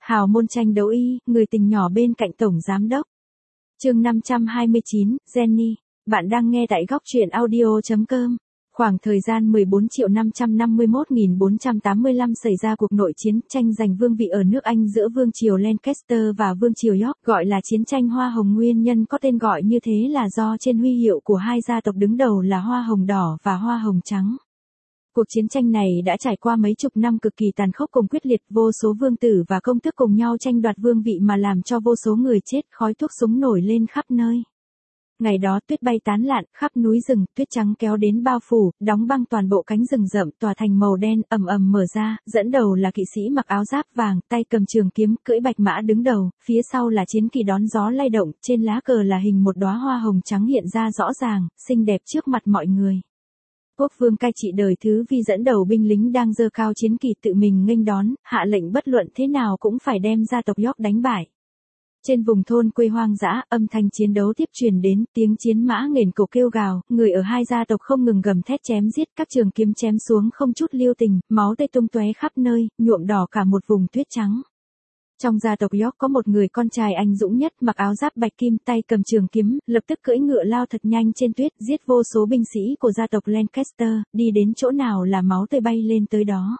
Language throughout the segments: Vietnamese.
Hào môn tranh đấu y, người tình nhỏ bên cạnh tổng giám đốc. Chương 529, Jenny. Bạn đang nghe tại góc truyện audio.com. Khoảng thời gian 14.551.485 xảy ra cuộc nội chiến tranh giành vương vị ở nước Anh giữa vương triều Lancaster và vương triều York, gọi là chiến tranh Hoa Hồng. Nguyên nhân có tên gọi như thế là do trên huy hiệu của hai gia tộc đứng đầu là Hoa Hồng đỏ và Hoa Hồng trắng. Cuộc chiến tranh này đã trải qua mấy chục năm cực kỳ tàn khốc cùng quyết liệt, vô số vương tử và công tước cùng nhau tranh đoạt vương vị mà làm cho vô số người chết, khói thuốc súng nổi lên khắp nơi. Ngày đó tuyết bay tán lạn, khắp núi rừng, tuyết trắng kéo đến bao phủ, đóng băng toàn bộ cánh rừng rậm, tòa thành màu đen ầm ầm mở ra, dẫn đầu là kỵ sĩ mặc áo giáp vàng, tay cầm trường kiếm, cưỡi bạch mã đứng đầu, phía sau là chiến kỳ đón gió lay động, trên lá cờ là hình một đóa hoa hồng trắng hiện ra rõ ràng, xinh đẹp trước mặt mọi người. Quốc vương cai trị đời thứ Vi dẫn đầu binh lính đang giơ cao chiến kỳ tự mình nghênh đón, hạ lệnh bất luận thế nào cũng phải đem gia tộc York đánh bại. Trên vùng thôn quê hoang dã, âm thanh chiến đấu tiếp truyền đến, tiếng chiến mã nghển cổ kêu gào, người ở hai gia tộc không ngừng gầm thét chém giết, các trường kiếm chém xuống không chút lưu tình, máu tươi tung tóe khắp nơi, nhuộm đỏ cả một vùng tuyết trắng. Trong gia tộc York có một người con trai anh dũng nhất, mặc áo giáp bạch kim, tay cầm trường kiếm, lập tức cưỡi ngựa lao thật nhanh trên tuyết, giết vô số binh sĩ của gia tộc Lancaster, đi đến chỗ nào là máu tươi bay lên tới đó.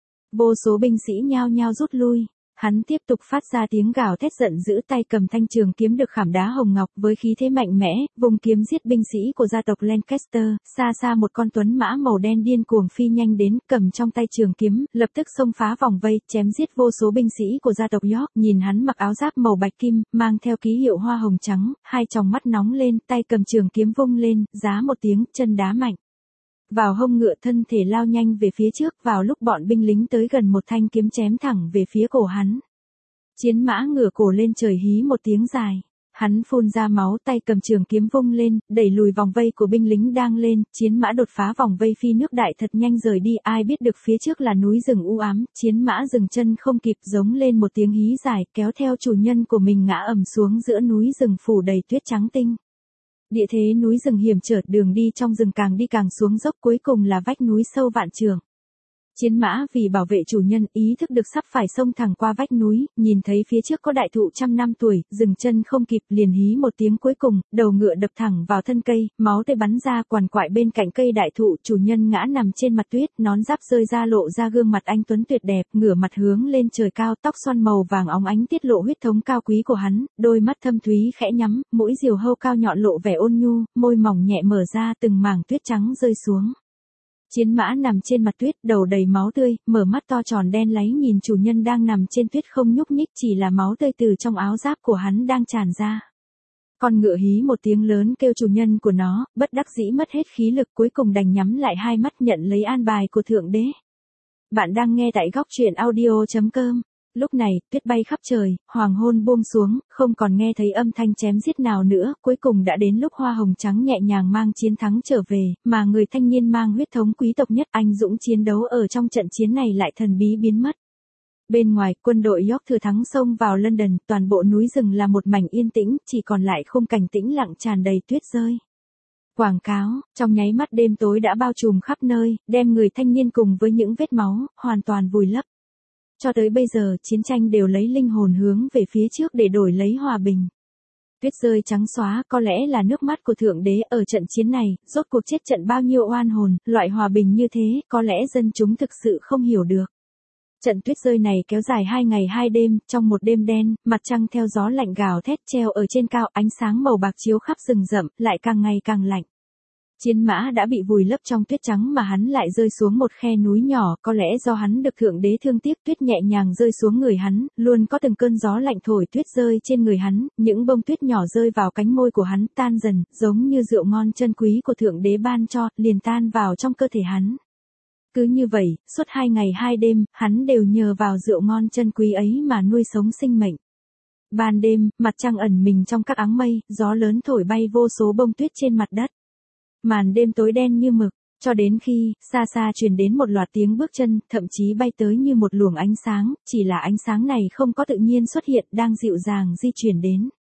Vô số binh sĩ nhao nhao rút lui. Hắn tiếp tục phát ra tiếng gào thét giận dữ, tay cầm thanh trường kiếm được khảm đá hồng ngọc với khí thế mạnh mẽ, vùng kiếm giết binh sĩ của gia tộc Lancaster. Xa xa một con tuấn mã màu đen điên cuồng phi nhanh đến, cầm trong tay trường kiếm, lập tức xông phá vòng vây, chém giết vô số binh sĩ của gia tộc York. Nhìn hắn mặc áo giáp màu bạch kim, mang theo ký hiệu hoa hồng trắng, hai tròng mắt nóng lên, tay cầm trường kiếm vung lên, giá một tiếng, chân đá mạnh vào hông ngựa, thân thể lao nhanh về phía trước. Vào lúc bọn binh lính tới gần, một thanh kiếm chém thẳng về phía cổ hắn. Chiến mã ngửa cổ lên trời hí một tiếng dài. Hắn phun ra máu, tay cầm trường kiếm vung lên, đẩy lùi vòng vây của binh lính đang lên. Chiến mã đột phá vòng vây, phi nước đại thật nhanh rời đi. Ai biết được phía trước là núi rừng u ám. Chiến mã dừng chân không kịp, giống lên một tiếng hí dài, kéo theo chủ nhân của mình ngã ầm xuống giữa núi rừng phủ đầy tuyết trắng tinh. Địa thế núi rừng hiểm trở, đường đi trong rừng càng đi càng xuống dốc, cuối cùng là vách núi sâu vạn trượng. Chiến mã vì bảo vệ chủ nhân, ý thức được sắp phải xông thẳng qua vách núi, nhìn thấy phía trước có đại thụ trăm năm tuổi, dừng chân không kịp, liền hí một tiếng cuối cùng, đầu ngựa đập thẳng vào thân cây, máu tươi bắn ra quằn quại bên cạnh cây đại thụ. Chủ nhân ngã nằm trên mặt tuyết, nón giáp rơi ra lộ ra gương mặt anh tuấn tuyệt đẹp, ngửa mặt hướng lên trời cao, tóc xoăn màu vàng óng ánh tiết lộ huyết thống cao quý của hắn, đôi mắt thâm thúy khẽ nhắm, mũi diều hâu cao nhọn lộ vẻ ôn nhu, môi mỏng nhẹ mở ra, từng mảng tuyết trắng rơi xuống. Chiến mã nằm trên mặt tuyết, đầu đầy máu tươi, mở mắt to tròn đen láy nhìn chủ nhân đang nằm trên tuyết không nhúc nhích, chỉ là máu tươi từ trong áo giáp của hắn đang tràn ra. Con ngựa hí một tiếng lớn kêu chủ nhân của nó, bất đắc dĩ mất hết khí lực, cuối cùng đành nhắm lại hai mắt nhận lấy an bài của Thượng Đế. Bạn đang nghe tại góc truyện audio.com. Lúc này, tuyết bay khắp trời, hoàng hôn buông xuống, không còn nghe thấy âm thanh chém giết nào nữa, cuối cùng đã đến lúc Hoa Hồng trắng nhẹ nhàng mang chiến thắng trở về, mà người thanh niên mang huyết thống quý tộc nhất, anh dũng chiến đấu ở trong trận chiến này lại thần bí biến mất. Bên ngoài, quân đội York thừa thắng xông vào London, toàn bộ núi rừng là một mảnh yên tĩnh, chỉ còn lại khung cảnh tĩnh lặng tràn đầy tuyết rơi. Quảng cáo, trong nháy mắt đêm tối đã bao trùm khắp nơi, đem người thanh niên cùng với những vết máu, hoàn toàn vùi lấp. Cho tới bây giờ, chiến tranh đều lấy linh hồn hướng về phía trước để đổi lấy hòa bình. Tuyết rơi trắng xóa, có lẽ là nước mắt của Thượng Đế ở trận chiến này, rốt cuộc chết trận bao nhiêu oan hồn, loại hòa bình như thế, có lẽ dân chúng thực sự không hiểu được. Trận tuyết rơi này kéo dài 2 ngày 2 đêm, trong một đêm đen, mặt trăng theo gió lạnh gào thét treo ở trên cao, ánh sáng màu bạc chiếu khắp rừng rậm, lại càng ngày càng lạnh. Chiến mã đã bị vùi lấp trong tuyết trắng mà hắn lại rơi xuống một khe núi nhỏ, có lẽ do hắn được Thượng Đế thương tiếc, tuyết nhẹ nhàng rơi xuống người hắn, luôn có từng cơn gió lạnh thổi tuyết rơi trên người hắn, những bông tuyết nhỏ rơi vào cánh môi của hắn, tan dần, giống như rượu ngon chân quý của Thượng Đế ban cho, liền tan vào trong cơ thể hắn. Cứ như vậy, suốt 2 ngày 2 đêm, hắn đều nhờ vào rượu ngon chân quý ấy mà nuôi sống sinh mệnh. Ban đêm, mặt trăng ẩn mình trong các áng mây, gió lớn thổi bay vô số bông tuyết trên mặt đất. Màn đêm tối đen như mực, cho đến khi, xa xa truyền đến một loạt tiếng bước chân, thậm chí bay tới như một luồng ánh sáng, chỉ là ánh sáng này không có tự nhiên xuất hiện, đang dịu dàng di chuyển đến.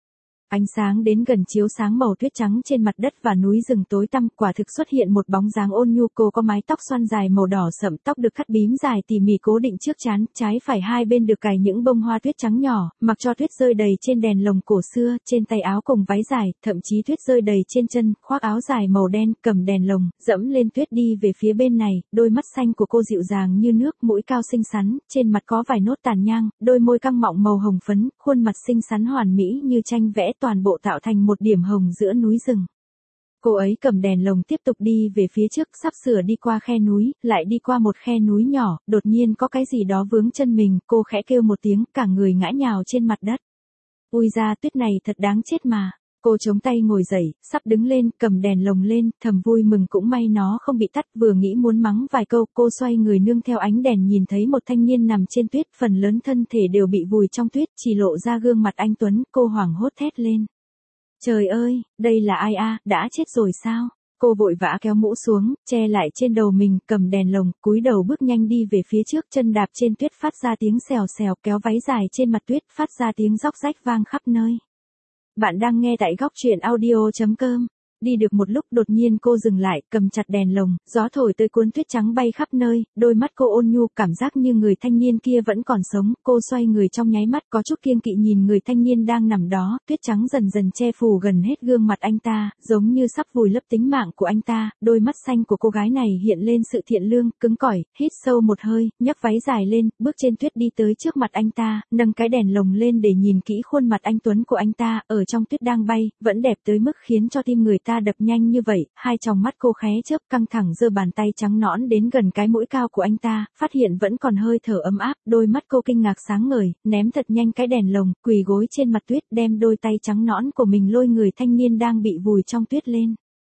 Ánh sáng đến gần chiếu sáng màu tuyết trắng trên mặt đất và núi rừng tối tăm, quả thực xuất hiện một bóng dáng ôn nhu. Cô có mái tóc xoăn dài màu đỏ sậm, tóc được cắt bím dài tỉ mỉ cố định trước trán, trái phải hai bên được cài những bông hoa tuyết trắng nhỏ, mặc cho tuyết rơi đầy trên đèn lồng cổ xưa, trên tay áo cùng váy dài, thậm chí tuyết rơi đầy trên chân, khoác áo dài màu đen, cầm đèn lồng, dẫm lên tuyết đi về phía bên này, đôi mắt xanh của cô dịu dàng như nước, mũi cao xinh xắn, trên mặt có vài nốt tàn nhang, đôi môi căng mọng màu hồng phấn, khuôn mặt xinh xắn hoàn mỹ như tranh vẽ, toàn bộ tạo thành một điểm hồng giữa núi rừng. Cô ấy cầm đèn lồng tiếp tục đi về phía trước, sắp sửa đi qua khe núi, lại đi qua một khe núi nhỏ, đột nhiên có cái gì đó vướng chân mình, cô khẽ kêu một tiếng, cả người ngã nhào trên mặt đất. Ui da, tuyết này thật đáng chết mà. Cô chống tay ngồi dậy, sắp đứng lên, cầm đèn lồng lên, thầm vui mừng cũng may nó không bị tắt, vừa nghĩ muốn mắng vài câu, cô xoay người nương theo ánh đèn nhìn thấy một thanh niên nằm trên tuyết, phần lớn thân thể đều bị vùi trong tuyết, chỉ lộ ra gương mặt anh tuấn, cô hoảng hốt thét lên. Trời ơi, đây là ai a, đã chết rồi sao? Cô vội vã kéo mũ xuống, che lại trên đầu mình, cầm đèn lồng, cúi đầu bước nhanh đi về phía trước, chân đạp trên tuyết phát ra tiếng xèo xèo, kéo váy dài trên mặt tuyết, phát ra tiếng róc rách vang khắp nơi. Bạn đang nghe tại góc truyện audio.com. Đi được một lúc đột nhiên cô dừng lại, cầm chặt đèn lồng, gió thổi tới cuốn tuyết trắng bay khắp nơi, đôi mắt cô ôn nhu, cảm giác như người thanh niên kia vẫn còn sống, cô xoay người trong nháy mắt có chút kiêng kỵ nhìn người thanh niên đang nằm đó, tuyết trắng dần dần che phủ gần hết gương mặt anh ta, giống như sắp vùi lấp tính mạng của anh ta, đôi mắt xanh của cô gái này hiện lên sự thiện lương, cứng cỏi, hít sâu một hơi, nhấc váy dài lên, bước trên tuyết đi tới trước mặt anh ta, nâng cái đèn lồng lên để nhìn kỹ khuôn mặt anh tuấn của anh ta, ở trong tuyết đang bay, vẫn đẹp tới mức khiến cho tim người ta đập nhanh như vậy, hai tròng mắt cô khé chớp căng thẳng giơ bàn tay trắng nõn đến gần cái mũi cao của anh ta, phát hiện vẫn còn hơi thở ấm áp, đôi mắt cô kinh ngạc sáng ngời, ném thật nhanh cái đèn lồng, quỳ gối trên mặt tuyết, đem đôi tay trắng nõn của mình lôi người thanh niên đang bị vùi trong tuyết lên.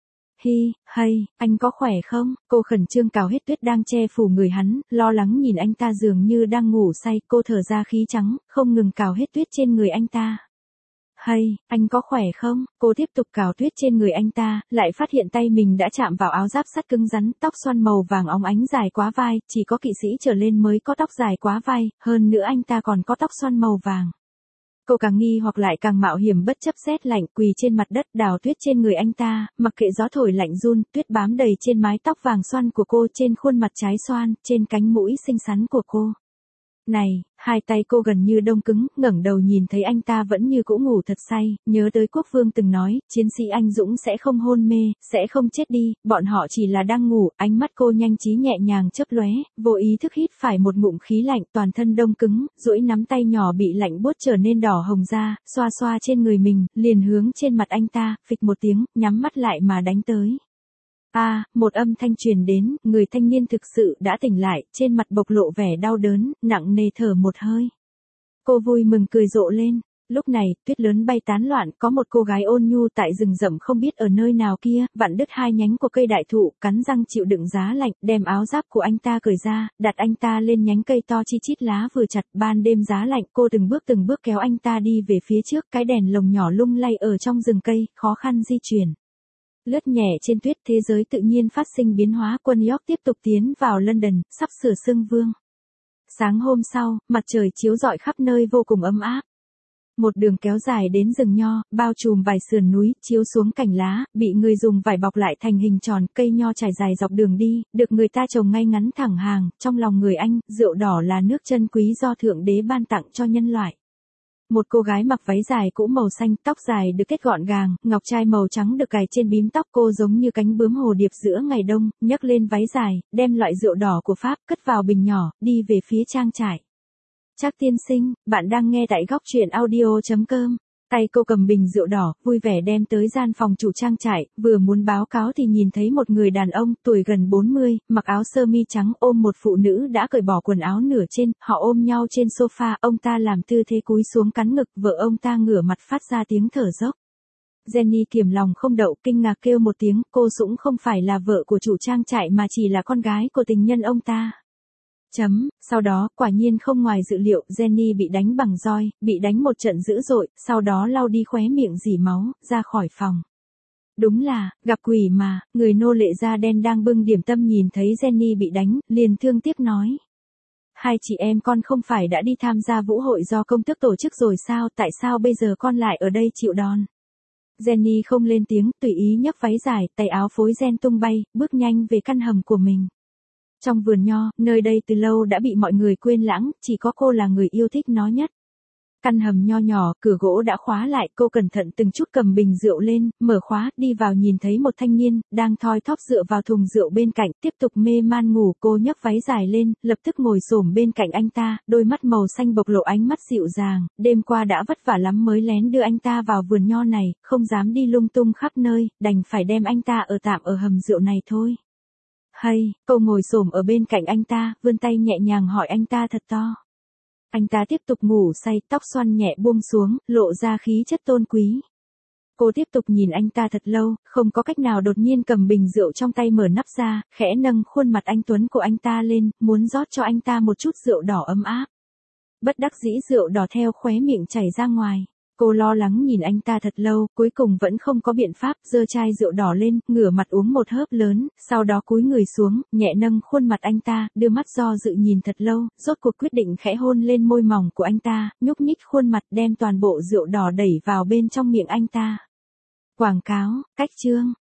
Hi, hay, anh có khỏe không? Cô khẩn trương cào hết tuyết đang che phủ người hắn, lo lắng nhìn anh ta dường như đang ngủ say, cô thở ra khí trắng, không ngừng cào hết tuyết trên người anh ta. Hay, anh có khỏe không? Cô tiếp tục cào tuyết trên người anh ta, lại phát hiện tay mình đã chạm vào áo giáp sắt cứng rắn, tóc xoăn màu vàng óng ánh dài quá vai, chỉ có kỵ sĩ trở lên mới có tóc dài quá vai, hơn nữa anh ta còn có tóc xoăn màu vàng. Cô càng nghi hoặc lại càng mạo hiểm bất chấp rét lạnh, quỳ trên mặt đất đào tuyết trên người anh ta, mặc kệ gió thổi lạnh run, tuyết bám đầy trên mái tóc vàng xoăn của cô, trên khuôn mặt trái xoan, trên cánh mũi xinh xắn của cô. Này, hai tay cô gần như đông cứng, ngẩng đầu nhìn thấy anh ta vẫn như cũ ngủ thật say, nhớ tới quốc vương từng nói, chiến sĩ anh dũng sẽ không hôn mê, sẽ không chết đi, bọn họ chỉ là đang ngủ, ánh mắt cô nhanh trí nhẹ nhàng chớp lóe, vô ý thức hít phải một ngụm khí lạnh, toàn thân đông cứng, duỗi nắm tay nhỏ bị lạnh buốt trở nên đỏ hồng ra, xoa xoa trên người mình, liền hướng trên mặt anh ta, phịch một tiếng, nhắm mắt lại mà đánh tới. Một âm thanh truyền đến, người thanh niên thực sự đã tỉnh lại, trên mặt bộc lộ vẻ đau đớn, nặng nề thở một hơi. Cô vui mừng cười rộ lên. Lúc này, tuyết lớn bay tán loạn, có một cô gái ôn nhu tại rừng rậm không biết ở nơi nào kia, vặn đứt hai nhánh của cây đại thụ, cắn răng chịu đựng giá lạnh, đem áo giáp của anh ta cởi ra, đặt anh ta lên nhánh cây to chi chít lá vừa chặt, ban đêm giá lạnh, cô từng bước kéo anh ta đi về phía trước, cái đèn lồng nhỏ lung lay ở trong rừng cây, khó khăn di chuyển. Lướt nhẹ trên tuyết, thế giới tự nhiên phát sinh biến hóa, quân York tiếp tục tiến vào London, sắp sửa xưng vương. Sáng hôm sau, mặt trời chiếu rọi khắp nơi vô cùng ấm áp. Một đường kéo dài đến rừng nho, bao trùm vài sườn núi, chiếu xuống cành lá, bị người dùng vải bọc lại thành hình tròn, cây nho trải dài dọc đường đi, được người ta trồng ngay ngắn thẳng hàng, trong lòng người Anh, rượu đỏ là nước chân quý do Thượng Đế ban tặng cho nhân loại. Một cô gái mặc váy dài cũ màu xanh, tóc dài được kết gọn gàng, ngọc trai màu trắng được cài trên bím tóc, cô giống như cánh bướm hồ điệp giữa ngày đông, nhấc lên váy dài, đem loại rượu đỏ của Pháp cất vào bình nhỏ, đi về phía trang trại. Trác tiên sinh, bạn đang nghe tại góc truyện audio.com. Tay cô cầm bình rượu đỏ, vui vẻ đem tới gian phòng chủ trang trại, vừa muốn báo cáo thì nhìn thấy một người đàn ông, tuổi gần 40, mặc áo sơ mi trắng ôm một phụ nữ đã cởi bỏ quần áo nửa trên, họ ôm nhau trên sofa, ông ta làm tư thế cúi xuống cắn ngực, vợ ông ta ngửa mặt phát ra tiếng thở dốc. Jenny kiềm lòng không đậu, kinh ngạc kêu một tiếng, cô Dũng không phải là vợ của chủ trang trại mà chỉ là con gái của tình nhân ông ta. Sau đó, quả nhiên không ngoài dự liệu, Jenny bị đánh bằng roi, bị đánh một trận dữ dội, sau đó lau đi khóe miệng rỉ máu, ra khỏi phòng. Đúng là, gặp quỷ mà, người nô lệ da đen đang bưng điểm tâm nhìn thấy Jenny bị đánh, liền thương tiếc nói. hai chị em con không phải đã đi tham gia vũ hội do công tước tổ chức rồi sao, tại sao bây giờ con lại ở đây chịu đòn? Jenny không lên tiếng, tùy ý nhấc váy dài, tay áo phối ren tung bay, bước nhanh về căn hầm của mình. Trong vườn nho, nơi đây từ lâu đã bị mọi người quên lãng, chỉ có cô là người yêu thích nó nhất. Căn hầm nho nhỏ, cửa gỗ đã khóa lại, cô cẩn thận từng chút cầm bình rượu lên, mở khóa, đi vào nhìn thấy một thanh niên, đang thoi thóp dựa vào thùng rượu bên cạnh, tiếp tục mê man ngủ. Cô nhấc váy dài lên, lập tức ngồi xổm bên cạnh anh ta, đôi mắt màu xanh bộc lộ ánh mắt dịu dàng, đêm qua đã vất vả lắm mới lén đưa anh ta vào vườn nho này, không dám đi lung tung khắp nơi, đành phải đem anh ta ở tạm ở hầm rượu này thôi. Hay, cô ngồi xổm ở bên cạnh anh ta, vươn tay nhẹ nhàng hỏi anh ta thật to. Anh ta tiếp tục ngủ say, tóc xoăn nhẹ buông xuống, lộ ra khí chất tôn quý. Cô tiếp tục nhìn anh ta thật lâu, không có cách nào đột nhiên cầm bình rượu trong tay mở nắp ra, khẽ nâng khuôn mặt anh tuấn của anh ta lên, muốn rót cho anh ta một chút rượu đỏ ấm áp. Bất đắc dĩ rượu đỏ theo khóe miệng chảy ra ngoài. Cô lo lắng nhìn anh ta thật lâu, cuối cùng vẫn không có biện pháp, giơ chai rượu đỏ lên, ngửa mặt uống một hớp lớn, sau đó cúi người xuống, nhẹ nâng khuôn mặt anh ta, đưa mắt do dự nhìn thật lâu, rốt cuộc quyết định khẽ hôn lên môi mỏng của anh ta, nhúc nhích khuôn mặt đem toàn bộ rượu đỏ đẩy vào bên trong miệng anh ta. Quảng cáo, cách chương.